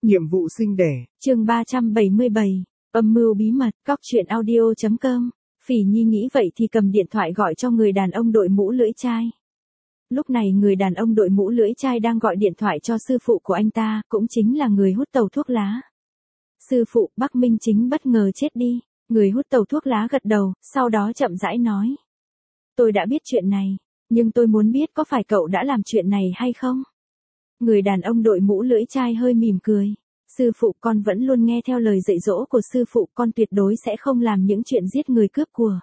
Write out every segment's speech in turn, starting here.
Nhiệm vụ sinh đẻ. Chương 377, âm mưu bí mật, cóc.audio.com. Phỉ Nhi nghĩ vậy thì cầm điện thoại gọi cho người đàn ông đội mũ lưỡi chai. Lúc này người đàn ông đội mũ lưỡi chai đang gọi điện thoại cho sư phụ của anh ta, cũng chính là người hút tàu thuốc lá. Sư phụ, Bắc Minh Chính bất ngờ chết đi. Người hút tàu thuốc lá gật đầu, sau đó chậm rãi nói. Tôi đã biết chuyện này, nhưng tôi muốn biết có phải cậu đã làm chuyện này hay không? Người đàn ông đội mũ lưỡi chai hơi mỉm cười. Sư phụ, con vẫn luôn nghe theo lời dạy dỗ của sư phụ, con tuyệt đối sẽ không làm những chuyện giết người cướp của.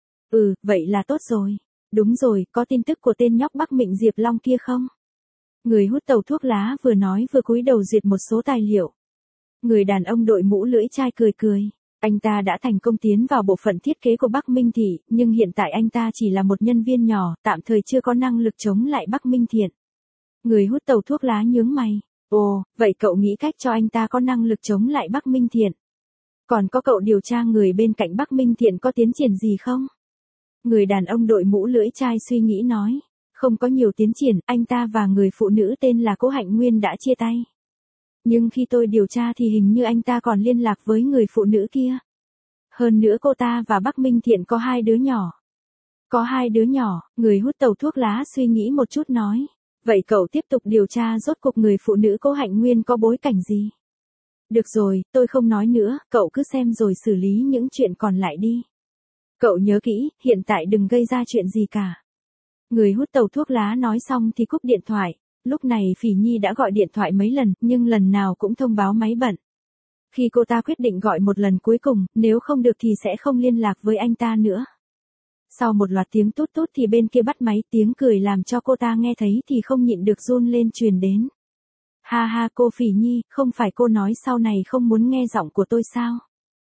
Vậy là tốt rồi. Đúng rồi, có tin tức của tên nhóc Bắc Mịnh Diệp Long kia không? Người hút tàu thuốc lá vừa nói vừa cúi đầu duyệt một số tài liệu. Người đàn ông đội mũ lưỡi chai cười cười. Anh ta đã thành công tiến vào bộ phận thiết kế của Bắc Minh Thị, nhưng hiện tại anh ta chỉ là một nhân viên nhỏ, tạm thời chưa có năng lực chống lại Bắc Minh Thiện. Người hút tàu thuốc lá nhướng mày. Ồ, vậy cậu nghĩ cách cho anh ta có năng lực chống lại Bắc Minh Thiện? Còn có cậu điều tra người bên cạnh Bắc Minh Thiện có tiến triển gì không? Người đàn ông đội mũ lưỡi chai suy nghĩ nói. Không có nhiều tiến triển, anh ta và người phụ nữ tên là Cố Hạnh Nguyên đã chia tay. Nhưng khi tôi điều tra thì hình như anh ta còn liên lạc với người phụ nữ kia. Hơn nữa cô ta và Bắc Minh Thiện có 2 đứa nhỏ. Có 2 đứa nhỏ, người hút tàu thuốc lá suy nghĩ một chút nói. Vậy cậu tiếp tục điều tra rốt cuộc người phụ nữ Cố Hạnh Nguyên có bối cảnh gì? Được rồi, tôi không nói nữa, cậu cứ xem rồi xử lý những chuyện còn lại đi. Cậu nhớ kỹ, hiện tại đừng gây ra chuyện gì cả. Người hút tàu thuốc lá nói xong thì cúp điện thoại. Lúc này Phỉ Nhi đã gọi điện thoại mấy lần, nhưng lần nào cũng thông báo máy bận. Khi cô ta quyết định gọi một lần cuối cùng, nếu không được thì sẽ không liên lạc với anh ta nữa. Sau một loạt tiếng tút tút thì bên kia bắt máy, tiếng cười làm cho cô ta nghe thấy thì không nhịn được run lên truyền đến. Ha ha, cô Phỉ Nhi, không phải cô nói sau này không muốn nghe giọng của tôi sao?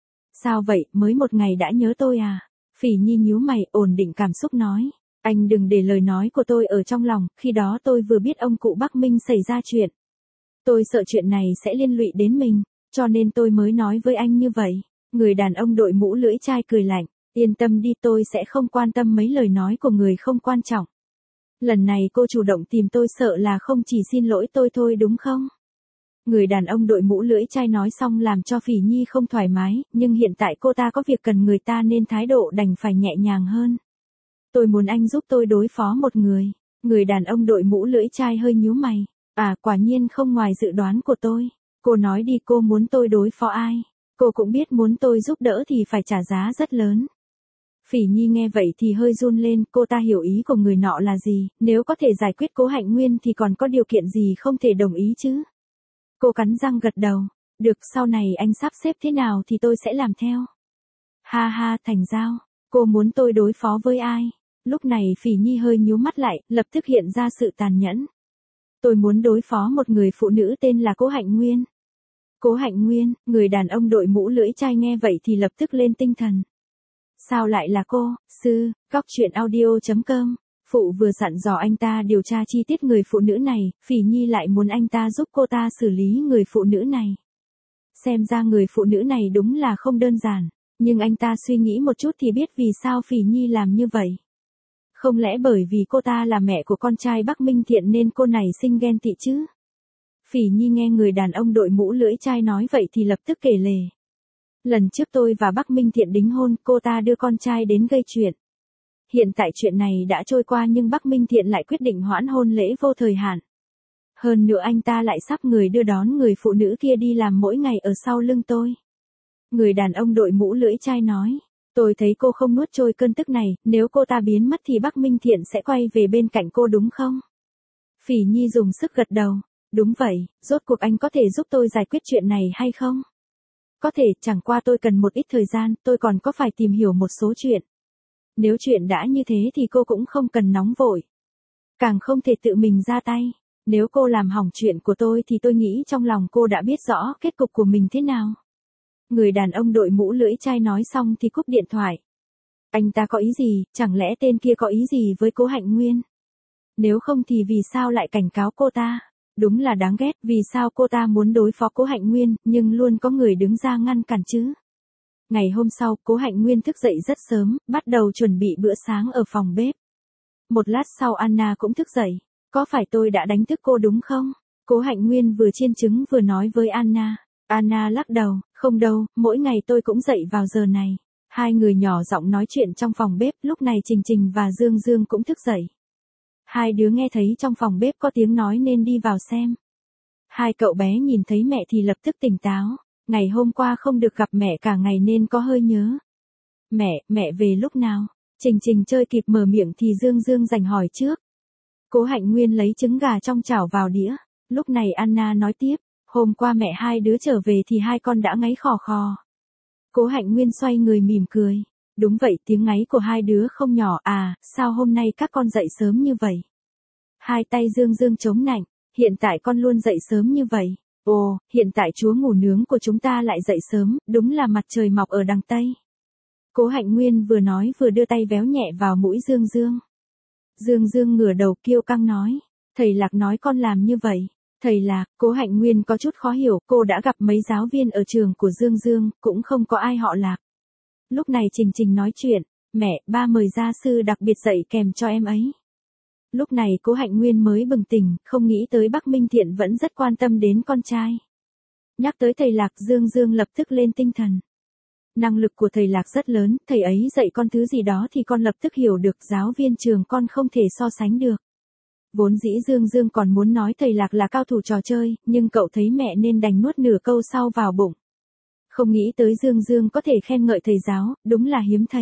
Sao vậy, mới một ngày đã nhớ tôi à? Phỉ Nhi nhíu mày, ổn định cảm xúc nói. Anh đừng để lời nói của tôi ở trong lòng, khi đó tôi vừa biết ông cụ Bắc Minh xảy ra chuyện. Tôi sợ chuyện này sẽ liên lụy đến mình, cho nên tôi mới nói với anh như vậy. Người đàn ông đội mũ lưỡi chai cười lạnh. Yên tâm đi, tôi sẽ không quan tâm mấy lời nói của người không quan trọng. Lần này cô chủ động tìm tôi sợ là không chỉ xin lỗi tôi thôi đúng không? Người đàn ông đội mũ lưỡi chai nói xong làm cho Phỉ Nhi không thoải mái, nhưng hiện tại cô ta có việc cần người ta nên thái độ đành phải nhẹ nhàng hơn. Tôi muốn anh giúp tôi đối phó một người. Người đàn ông đội mũ lưỡi chai hơi nhíu mày. À, quả nhiên không ngoài dự đoán của tôi. Cô nói đi, cô muốn tôi đối phó ai? Cô cũng biết muốn tôi giúp đỡ thì phải trả giá rất lớn. Phỉ Nhi nghe vậy thì hơi run lên, cô ta hiểu ý của người nọ là gì, nếu có thể giải quyết Cố Hạnh Nguyên thì còn có điều kiện gì không thể đồng ý chứ. Cô cắn răng gật đầu. Được, sau này anh sắp xếp thế nào thì tôi sẽ làm theo. Ha ha, thành giao. Cô muốn tôi đối phó với ai? Lúc này Phỉ Nhi hơi nhíu mắt lại, lập tức hiện ra sự tàn nhẫn. Tôi muốn đối phó một người phụ nữ tên là Cố Hạnh Nguyên. Cố Hạnh Nguyên, người đàn ông đội mũ lưỡi chai nghe vậy thì lập tức lên tinh thần. Sao lại là cô, sư, cóc.audio.com. Phụ vừa dặn dò anh ta điều tra chi tiết người phụ nữ này, Phỉ Nhi lại muốn anh ta giúp cô ta xử lý người phụ nữ này. Xem ra người phụ nữ này đúng là không đơn giản, nhưng anh ta suy nghĩ một chút thì biết vì sao Phỉ Nhi làm như vậy. Không lẽ bởi vì cô ta là mẹ của con trai Bắc Minh Thiện nên cô này sinh ghen tị chứ? Phỉ Nhi nghe người đàn ông đội mũ lưỡi chai nói vậy thì lập tức kể lể. Lần trước tôi và Bắc Minh Thiện đính hôn, cô ta đưa con trai đến gây chuyện. Hiện tại chuyện này đã trôi qua nhưng Bắc Minh Thiện lại quyết định hoãn hôn lễ vô thời hạn. Hơn nữa anh ta lại sắp người đưa đón người phụ nữ kia đi làm mỗi ngày ở sau lưng tôi. Người đàn ông đội mũ lưỡi chai nói. Tôi thấy cô không nuốt trôi cơn tức này, nếu cô ta biến mất thì Bắc Minh Thiện sẽ quay về bên cạnh cô đúng không? Phỉ Nhi dùng sức gật đầu. Đúng vậy, rốt cuộc anh có thể giúp tôi giải quyết chuyện này hay không? Có thể, chẳng qua tôi cần một ít thời gian, tôi còn có phải tìm hiểu một số chuyện. Nếu chuyện đã như thế thì cô cũng không cần nóng vội. Càng không thể tự mình ra tay. Nếu cô làm hỏng chuyện của tôi thì tôi nghĩ trong lòng cô đã biết rõ kết cục của mình thế nào. Người đàn ông đội mũ lưỡi chai nói xong thì cúp điện thoại. Anh ta có ý gì, chẳng lẽ tên kia có ý gì với Cố Hạnh Nguyên? Nếu không thì vì sao lại cảnh cáo cô ta? Đúng là đáng ghét, vì sao cô ta muốn đối phó Cố Hạnh Nguyên, nhưng luôn có người đứng ra ngăn cản chứ. Ngày hôm sau, Cố Hạnh Nguyên thức dậy rất sớm, bắt đầu chuẩn bị bữa sáng ở phòng bếp. Một lát sau Anna cũng thức dậy. Có phải tôi đã đánh thức cô đúng không? Cố Hạnh Nguyên vừa chiên trứng vừa nói với Anna. Anna lắc đầu, không đâu, mỗi ngày tôi cũng dậy vào giờ này. Hai người nhỏ giọng nói chuyện trong phòng bếp, lúc này Trình Trình và Dương Dương cũng thức dậy. Hai đứa nghe thấy trong phòng bếp có tiếng nói nên đi vào xem. Hai cậu bé nhìn thấy mẹ thì lập tức tỉnh táo. Ngày hôm qua không được gặp mẹ cả ngày nên có hơi nhớ. Mẹ về lúc nào? Trình Trình chơi kịp mở miệng thì Dương Dương giành hỏi trước. Cố Hạnh Nguyên lấy trứng gà trong chảo vào đĩa. Lúc này Anna nói tiếp, hôm qua mẹ hai đứa trở về thì hai con đã ngáy khò khò. Cố Hạnh Nguyên xoay người mỉm cười. Đúng vậy, tiếng ngáy của hai đứa không nhỏ à, sao hôm nay các con dậy sớm như vậy? Hai tay Dương Dương chống nạnh, hiện tại con luôn dậy sớm như vậy. Ồ, hiện tại chúa ngủ nướng của chúng ta lại dậy sớm, đúng là mặt trời mọc ở đằng Tây. Cố Hạnh Nguyên vừa nói vừa đưa tay véo nhẹ vào mũi Dương Dương. Dương Dương ngửa đầu kiêu căng nói, thầy Lạc nói con làm như vậy. Thầy Lạc, Cố Hạnh Nguyên có chút khó hiểu, cô đã gặp mấy giáo viên ở trường của Dương Dương, cũng không có ai họ Lạc. Lúc này Trình Trình nói chuyện, mẹ, ba mời gia sư đặc biệt dạy kèm cho em ấy. Lúc này Cố Hạnh Nguyên mới bừng tỉnh, không nghĩ tới Bắc Minh Thiện vẫn rất quan tâm đến con trai. Nhắc tới thầy Lạc, Dương Dương lập tức lên tinh thần. Năng lực của thầy Lạc rất lớn, thầy ấy dạy con thứ gì đó thì con lập tức hiểu được, giáo viên trường con không thể so sánh được. Vốn dĩ Dương Dương còn muốn nói thầy Lạc là cao thủ trò chơi, nhưng cậu thấy mẹ nên đành nuốt nửa câu sau vào bụng. Không nghĩ tới Dương Dương có thể khen ngợi thầy giáo, đúng là hiếm thấy.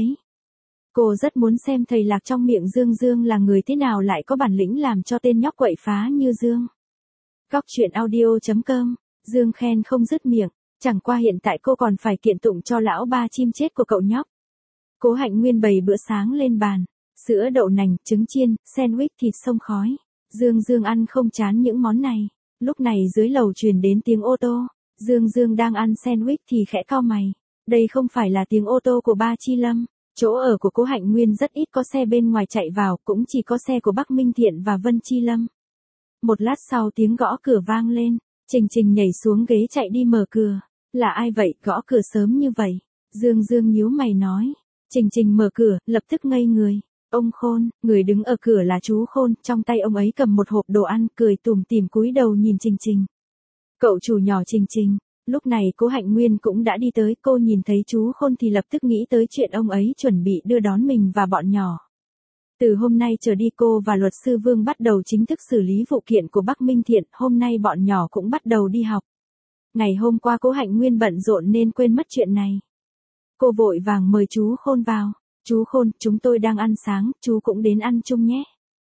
Cô rất muốn xem thầy Lạc trong miệng Dương Dương là người thế nào lại có bản lĩnh làm cho tên nhóc quậy phá như Dương. Góc truyện audio.com, Dương khen không dứt miệng, chẳng qua hiện tại cô còn phải kiện tụng cho lão ba chim chết của cậu nhóc. Cố Hạnh Nguyên bày bữa sáng lên bàn, sữa đậu nành, trứng chiên, sandwich thịt xông khói. Dương Dương ăn không chán những món này. Lúc này dưới lầu truyền đến tiếng ô tô. Dương Dương đang ăn sandwich thì khẽ cau mày. Đây không phải là tiếng ô tô của ba Chi Lâm. Chỗ ở của Cố Hạnh Nguyên rất ít có xe bên ngoài chạy vào, cũng chỉ có xe của Bắc Minh Thiện và Vân Chi Lâm. Một lát sau tiếng gõ cửa vang lên. Trình Trình nhảy xuống ghế chạy đi mở cửa. Là ai vậy, gõ cửa sớm như vậy? Dương Dương nhíu mày nói. Trình Trình mở cửa, lập tức ngây người. Ông Khôn, người đứng ở cửa là chú Khôn, trong tay ông ấy cầm một hộp đồ ăn, cười tủm tỉm cúi đầu nhìn Trình Trình. Cậu chủ nhỏ Trình Trình. Lúc này Cố Hạnh Nguyên cũng đã đi tới, cô nhìn thấy chú Khôn thì lập tức nghĩ tới chuyện ông ấy chuẩn bị đưa đón mình và bọn nhỏ. Từ hôm nay trở đi cô và luật sư Vương bắt đầu chính thức xử lý vụ kiện của Bắc Minh Thiện, hôm nay bọn nhỏ cũng bắt đầu đi học. Ngày hôm qua Cố Hạnh Nguyên bận rộn nên quên mất chuyện này. Cô vội vàng mời chú Khôn vào. Chú Khôn, chúng tôi đang ăn sáng, chú cũng đến ăn chung nhé.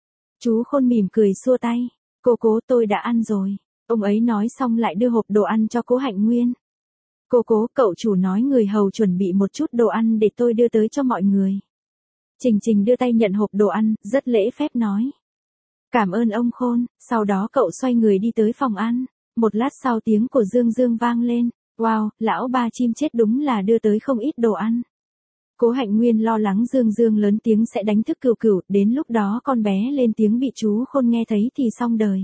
Chú Khôn mỉm cười xua tay. Cố, tôi đã ăn rồi. Ông ấy nói xong lại đưa hộp đồ ăn cho Cố Hạnh Nguyên. Cố, cậu chủ nói người hầu chuẩn bị một chút đồ ăn để tôi đưa tới cho mọi người. Trình Trình đưa tay nhận hộp đồ ăn, rất lễ phép nói. Cảm ơn ông Khôn, sau đó cậu xoay người đi tới phòng ăn. Một lát sau tiếng của Dương Dương vang lên. Wow, lão ba chim chết đúng là đưa tới không ít đồ ăn. Cố Hạnh Nguyên lo lắng Dương Dương lớn tiếng sẽ đánh thức Cửu Cửu, đến lúc đó con bé lên tiếng bị chú Khôn nghe thấy thì xong đời.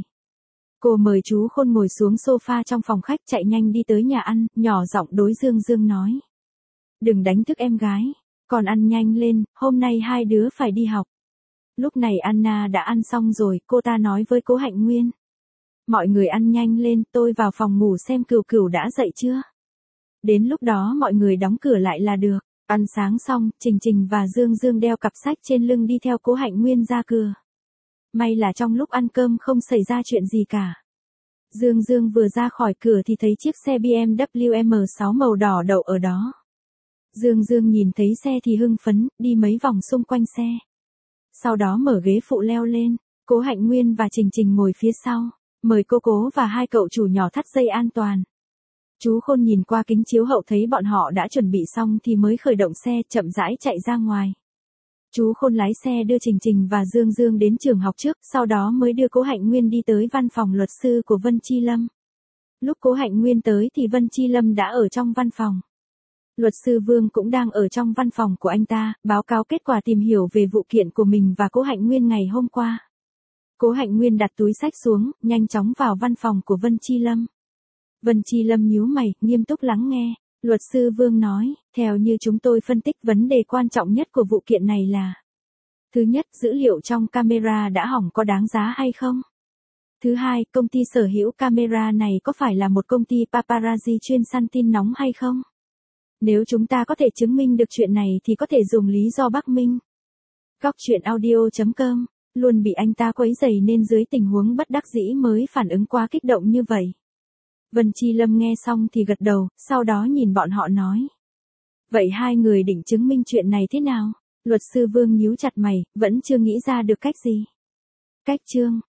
Cô mời chú Khôn ngồi xuống sofa trong phòng khách, chạy nhanh đi tới nhà ăn, nhỏ giọng đối Dương Dương nói. Đừng đánh thức em gái, còn ăn nhanh lên, hôm nay hai đứa phải đi học. Lúc này Anna đã ăn xong rồi, cô ta nói với Cố Hạnh Nguyên. Mọi người ăn nhanh lên, tôi vào phòng ngủ xem Cửu Cửu đã dậy chưa. Đến lúc đó mọi người đóng cửa lại là được. Ăn sáng xong, Trình Trình và Dương Dương đeo cặp sách trên lưng đi theo Cố Hạnh Nguyên ra cửa. May là trong lúc ăn cơm không xảy ra chuyện gì cả. Dương Dương vừa ra khỏi cửa thì thấy chiếc xe BMW M6 màu đỏ đậu ở đó. Dương Dương nhìn thấy xe thì hưng phấn, đi mấy vòng xung quanh xe. Sau đó mở ghế phụ leo lên, Cố Hạnh Nguyên và Trình Trình ngồi phía sau, mời Cố và hai cậu chủ nhỏ thắt dây an toàn. Chú Khôn nhìn qua kính chiếu hậu thấy bọn họ đã chuẩn bị xong thì mới khởi động xe, chậm rãi chạy ra ngoài. Chú Khôn lái xe đưa Trình Trình và Dương Dương đến trường học trước, sau đó mới đưa Cố Hạnh Nguyên đi tới văn phòng luật sư của Vân Chi Lâm. Lúc Cố Hạnh Nguyên tới thì Vân Chi Lâm đã ở trong văn phòng. Luật sư Vương cũng đang ở trong văn phòng của anh ta, báo cáo kết quả tìm hiểu về vụ kiện của mình và Cố Hạnh Nguyên ngày hôm qua. Cố Hạnh Nguyên đặt túi sách xuống, nhanh chóng vào văn phòng của Vân Chi Lâm. Vân Chi Lâm nhíu mày, nghiêm túc lắng nghe. Luật sư Vương nói, theo như chúng tôi phân tích, vấn đề quan trọng nhất của vụ kiện này là: thứ nhất, dữ liệu trong camera đã hỏng có đáng giá hay không? Thứ hai, công ty sở hữu camera này có phải là một công ty paparazzi chuyên săn tin nóng hay không? Nếu chúng ta có thể chứng minh được chuyện này thì có thể dùng lý do Bắc Minh. Góc truyện audio.com, luôn bị anh ta quấy rầy nên dưới tình huống bất đắc dĩ mới phản ứng quá kích động như vậy. Vân Chi Lâm nghe xong thì gật đầu, sau đó nhìn bọn họ nói. Vậy hai người định chứng minh chuyện này thế nào? Luật sư Vương nhíu chặt mày, vẫn chưa nghĩ ra được cách gì. Cách chương